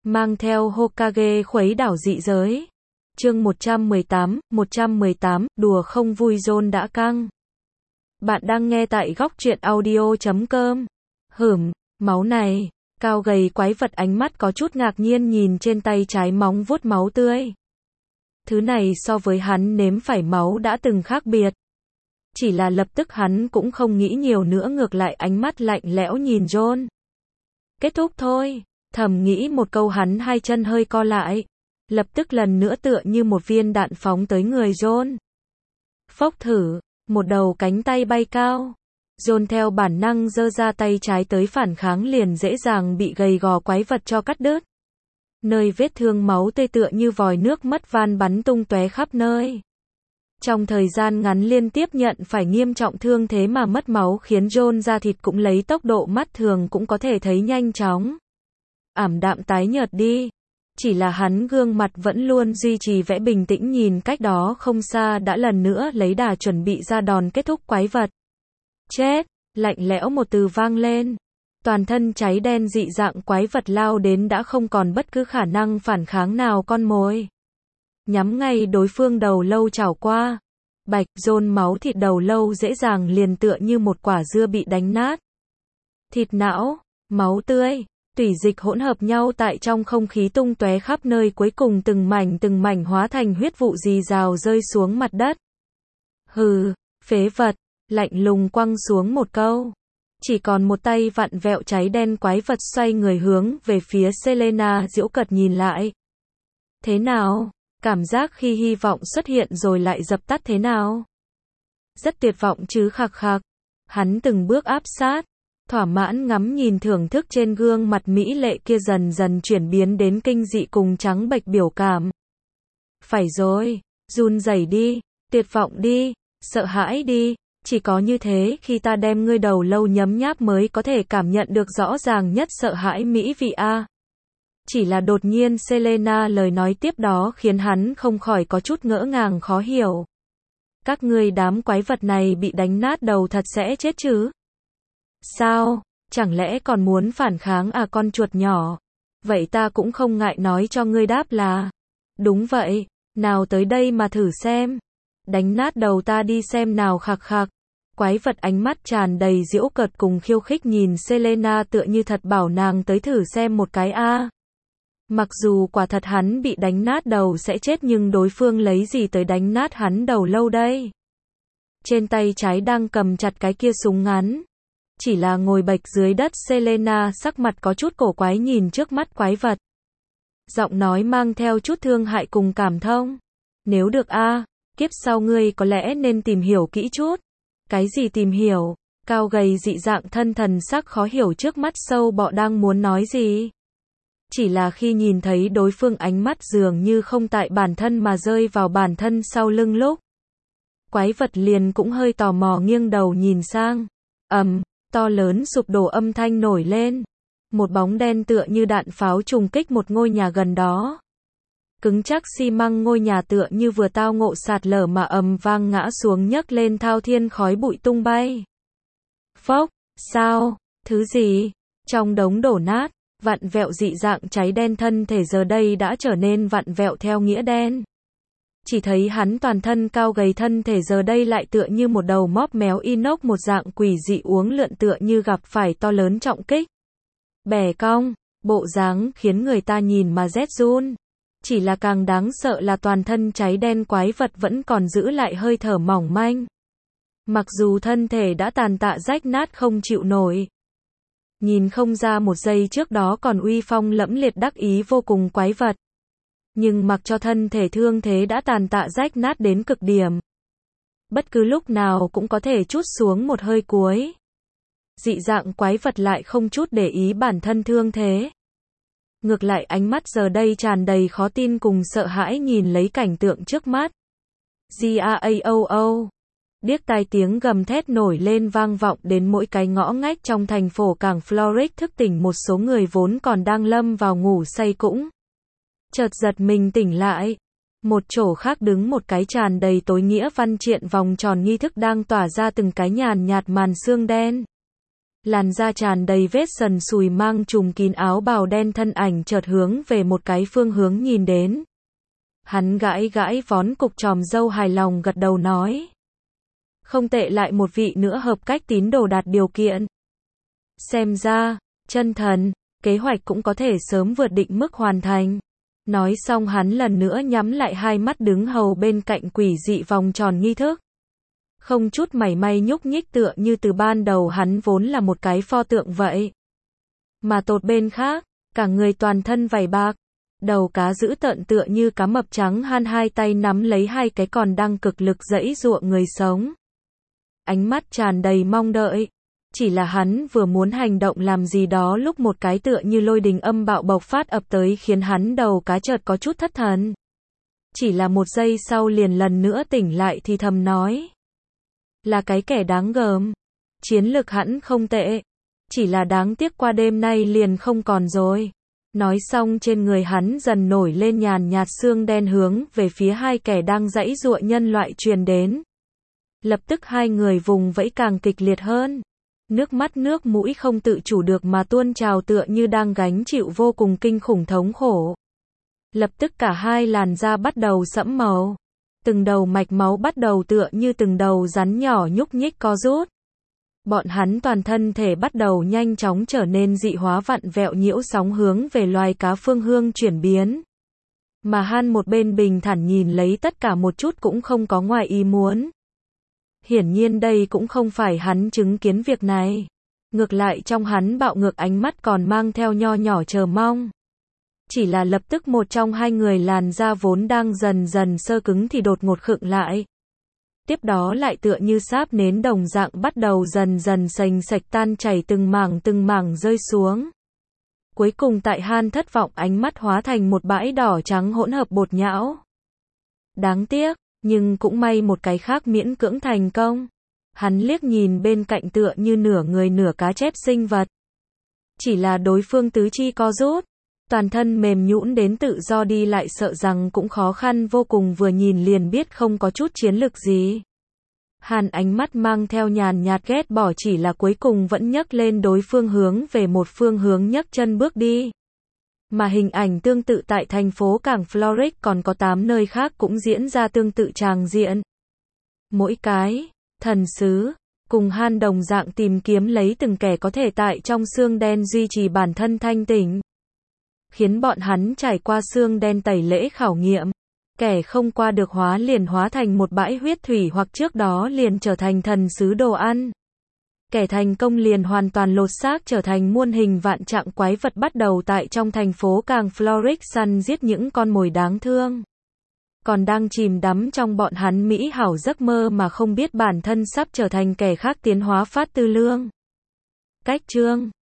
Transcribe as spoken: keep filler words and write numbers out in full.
mang theo Hokage khuấy đảo dị giới. Chương một trăm mười tám, một trăm mười tám, đùa không vui John đã căng. Bạn đang nghe tại góc truyện audio chấm com. Hửm, máu này, cao gầy quái vật ánh mắt có chút ngạc nhiên nhìn trên tay trái móng vuốt máu tươi. Thứ này so với hắn nếm phải máu đã từng khác biệt. Chỉ là lập tức hắn cũng không nghĩ nhiều nữa, ngược lại ánh mắt lạnh lẽo nhìn John. Kết thúc thôi, thầm nghĩ một câu, hắn hai chân hơi co lại. Lập tức lần nữa tựa như một viên đạn phóng tới người John. Phốc thử, một đầu cánh tay bay cao. John theo bản năng giơ ra tay trái tới phản kháng, liền dễ dàng bị gầy gò quái vật cho cắt đứt. Nơi vết thương máu tươi tựa như vòi nước mất van bắn tung tóe khắp nơi. Trong thời gian ngắn liên tiếp nhận phải nghiêm trọng thương thế mà mất máu khiến John da thịt cũng lấy tốc độ mắt thường cũng có thể thấy nhanh chóng ảm đạm tái nhợt đi. Chỉ là hắn gương mặt vẫn luôn duy trì vẻ bình tĩnh, nhìn cách đó không xa đã lần nữa lấy đà chuẩn bị ra đòn kết thúc quái vật. Chết, lạnh lẽo một từ vang lên. Toàn thân cháy đen dị dạng quái vật lao đến đã không còn bất cứ khả năng phản kháng nào, con mồi. Nhắm ngay đối phương đầu lâu chảo qua. Bạch, John máu thịt đầu lâu dễ dàng liền tựa như một quả dưa bị đánh nát. Thịt não, máu tươi, tủy dịch hỗn hợp nhau tại trong không khí tung tóe khắp nơi, cuối cùng từng mảnh từng mảnh hóa thành huyết vụ rì rào rơi xuống mặt đất. Hừ, phế vật, lạnh lùng quăng xuống một câu. Chỉ còn một tay vặn vẹo cháy đen quái vật xoay người hướng về phía Selena giễu cợt nhìn lại. Thế nào? Cảm giác khi hy vọng xuất hiện rồi lại dập tắt thế nào? Rất tuyệt vọng chứ, khạc khạc. Hắn từng bước áp sát, thỏa mãn ngắm nhìn thưởng thức trên gương mặt mỹ lệ kia dần dần chuyển biến đến kinh dị cùng trắng bệch biểu cảm. Phải rồi, run rẩy đi, tuyệt vọng đi, sợ hãi đi, chỉ có như thế khi ta đem ngươi đầu lâu nhấm nháp mới có thể cảm nhận được rõ ràng nhất sợ hãi mỹ vị a. Chỉ là đột nhiên Selena lời nói tiếp đó khiến hắn không khỏi có chút ngỡ ngàng khó hiểu. Các ngươi đám quái vật này bị đánh nát đầu thật sẽ chết chứ? Sao? Chẳng lẽ còn muốn phản kháng à con chuột nhỏ? Vậy ta cũng không ngại nói cho ngươi đáp là đúng vậy, nào tới đây mà thử xem. Đánh nát đầu ta đi xem nào, khạc khạc. Quái vật ánh mắt tràn đầy giễu cợt cùng khiêu khích nhìn Selena tựa như thật bảo nàng tới thử xem một cái a. À. Mặc dù quả thật hắn bị đánh nát đầu sẽ chết, nhưng đối phương lấy gì tới đánh nát hắn đầu lâu đây? Trên tay trái đang cầm chặt cái kia súng ngắn. Chỉ là ngồi bệch dưới đất, Selena sắc mặt có chút cổ quái nhìn trước mắt quái vật. Giọng nói mang theo chút thương hại cùng cảm thông. Nếu được a, à, kiếp sau ngươi có lẽ nên tìm hiểu kỹ chút. Cái gì tìm hiểu? Cao gầy dị dạng thân thần sắc khó hiểu trước mắt sâu bọ đang muốn nói gì? Chỉ là khi nhìn thấy đối phương ánh mắt dường như không tại bản thân mà rơi vào bản thân sau lưng lúc. Quái vật liền cũng hơi tò mò nghiêng đầu nhìn sang. Ầm, to lớn sụp đổ âm thanh nổi lên. Một bóng đen tựa như đạn pháo trùng kích một ngôi nhà gần đó. Cứng chắc xi măng ngôi nhà tựa như vừa tao ngộ sạt lở mà ầm vang ngã xuống, nhấc lên thao thiên khói bụi tung bay. Phốc, sao? Thứ gì? Trong đống đổ nát, vặn vẹo dị dạng cháy đen thân thể giờ đây đã trở nên vặn vẹo theo nghĩa đen. Chỉ thấy hắn toàn thân cao gầy, thân thể giờ đây lại tựa như một đầu móp méo inox một dạng quỷ dị uốn lượn, tựa như gặp phải to lớn trọng kích. Bẻ cong, bộ dáng khiến người ta nhìn mà rét run. Chỉ là càng đáng sợ là toàn thân cháy đen quái vật vẫn còn giữ lại hơi thở mỏng manh. Mặc dù thân thể đã tàn tạ rách nát không chịu nổi. Nhìn không ra một giây trước đó còn uy phong lẫm liệt đắc ý vô cùng quái vật. Nhưng mặc cho thân thể thương thế đã tàn tạ rách nát đến cực điểm. Bất cứ lúc nào cũng có thể trút xuống một hơi cuối. Dị dạng quái vật lại không chút để ý bản thân thương thế. Ngược lại ánh mắt giờ đây tràn đầy khó tin cùng sợ hãi nhìn lấy cảnh tượng trước mắt. Gao. Điếc tai tiếng gầm thét nổi lên vang vọng đến mỗi cái ngõ ngách trong thành phố cảng Florix, thức tỉnh một số người vốn còn đang lâm vào ngủ say cũng chợt giật mình tỉnh lại. Một chỗ khác đứng một cái tràn đầy tối nghĩa văn triện vòng tròn nghi thức đang tỏa ra từng cái nhàn nhạt màn sương đen. Làn da tràn đầy vết sần sùi mang trùm kín áo bào đen thân ảnh chợt hướng về một cái phương hướng nhìn đến. Hắn gãi gãi vón cục chòm râu hài lòng gật đầu nói. Không tệ, lại một vị nữa hợp cách tín đồ đạt điều kiện. Xem ra, chân thần, kế hoạch cũng có thể sớm vượt định mức hoàn thành. Nói xong hắn lần nữa nhắm lại hai mắt đứng hầu bên cạnh quỷ dị vòng tròn nghi thức. Không chút mảy may nhúc nhích, tựa như từ ban đầu hắn vốn là một cái pho tượng vậy. Mà tột bên khác, cả người toàn thân vảy bạc, đầu cá dữ tợn tựa như cá mập trắng han, hai tay nắm lấy hai cái còn đang cực lực giãy giụa người sống. Ánh mắt tràn đầy mong đợi. Chỉ là hắn vừa muốn hành động làm gì đó lúc một cái tựa như lôi đình âm bạo bộc phát ập tới khiến hắn đầu cá chợt có chút thất thần. Chỉ là một giây sau liền lần nữa tỉnh lại thì thầm nói. Là cái kẻ đáng gờm. Chiến lực hẳn không tệ. Chỉ là đáng tiếc qua đêm nay liền không còn rồi. Nói xong trên người hắn dần nổi lên nhàn nhạt xương đen hướng về phía hai kẻ đang giãy giụa nhân loại truyền đến. Lập tức hai người vùng vẫy càng kịch liệt hơn. Nước mắt nước mũi không tự chủ được mà tuôn trào tựa như đang gánh chịu vô cùng kinh khủng thống khổ. Lập tức cả hai làn da bắt đầu sẫm màu. Từng đầu mạch máu bắt đầu tựa như từng đầu rắn nhỏ nhúc nhích co rút. Bọn hắn toàn thân thể bắt đầu nhanh chóng trở nên dị hóa, vặn vẹo nhiễu sóng hướng về loài cá phương hương chuyển biến. Mà Han một bên bình thản nhìn lấy tất cả một chút cũng không có ngoài ý muốn. Hiển nhiên đây cũng không phải hắn chứng kiến việc này. Ngược lại trong hắn bạo ngược ánh mắt còn mang theo nho nhỏ chờ mong. Chỉ là lập tức một trong hai người làn da vốn đang dần dần sơ cứng thì đột ngột khựng lại. Tiếp đó lại tựa như sáp nến đồng dạng bắt đầu dần dần sành sạch tan chảy, từng mảng từng mảng rơi xuống. Cuối cùng tại Han thất vọng ánh mắt hóa thành một bãi đỏ trắng hỗn hợp bột nhão. Đáng tiếc, nhưng cũng may một cái khác miễn cưỡng thành công. Hắn liếc nhìn bên cạnh tựa như nửa người nửa cá chép sinh vật. Chỉ là đối phương tứ chi co rút, toàn thân mềm nhũn đến tự do đi lại sợ rằng cũng khó khăn vô cùng, vừa nhìn liền biết không có chút chiến lực gì. Hàn ánh mắt mang theo nhàn nhạt ghét bỏ, chỉ là cuối cùng vẫn nhấc lên đối phương hướng về một phương hướng nhấc chân bước đi. Mà hình ảnh tương tự tại thành phố cảng Florix còn có tám nơi khác cũng diễn ra tương tự tràng diện. Mỗi cái thần sứ cùng Han đồng dạng tìm kiếm lấy từng kẻ có thể tại trong xương đen duy trì bản thân thanh tỉnh, khiến bọn hắn trải qua xương đen tẩy lễ khảo nghiệm. Kẻ không qua được hóa liền hóa thành một bãi huyết thủy, hoặc trước đó liền trở thành thần sứ đồ ăn. Kẻ thành công liền hoàn toàn lột xác trở thành muôn hình vạn trạng quái vật, bắt đầu tại trong thành phố cảng Florix săn giết những con mồi đáng thương. Còn đang chìm đắm trong bọn hắn mỹ hảo giấc mơ mà không biết bản thân sắp trở thành kẻ khác tiến hóa phát tư lương. Cách chương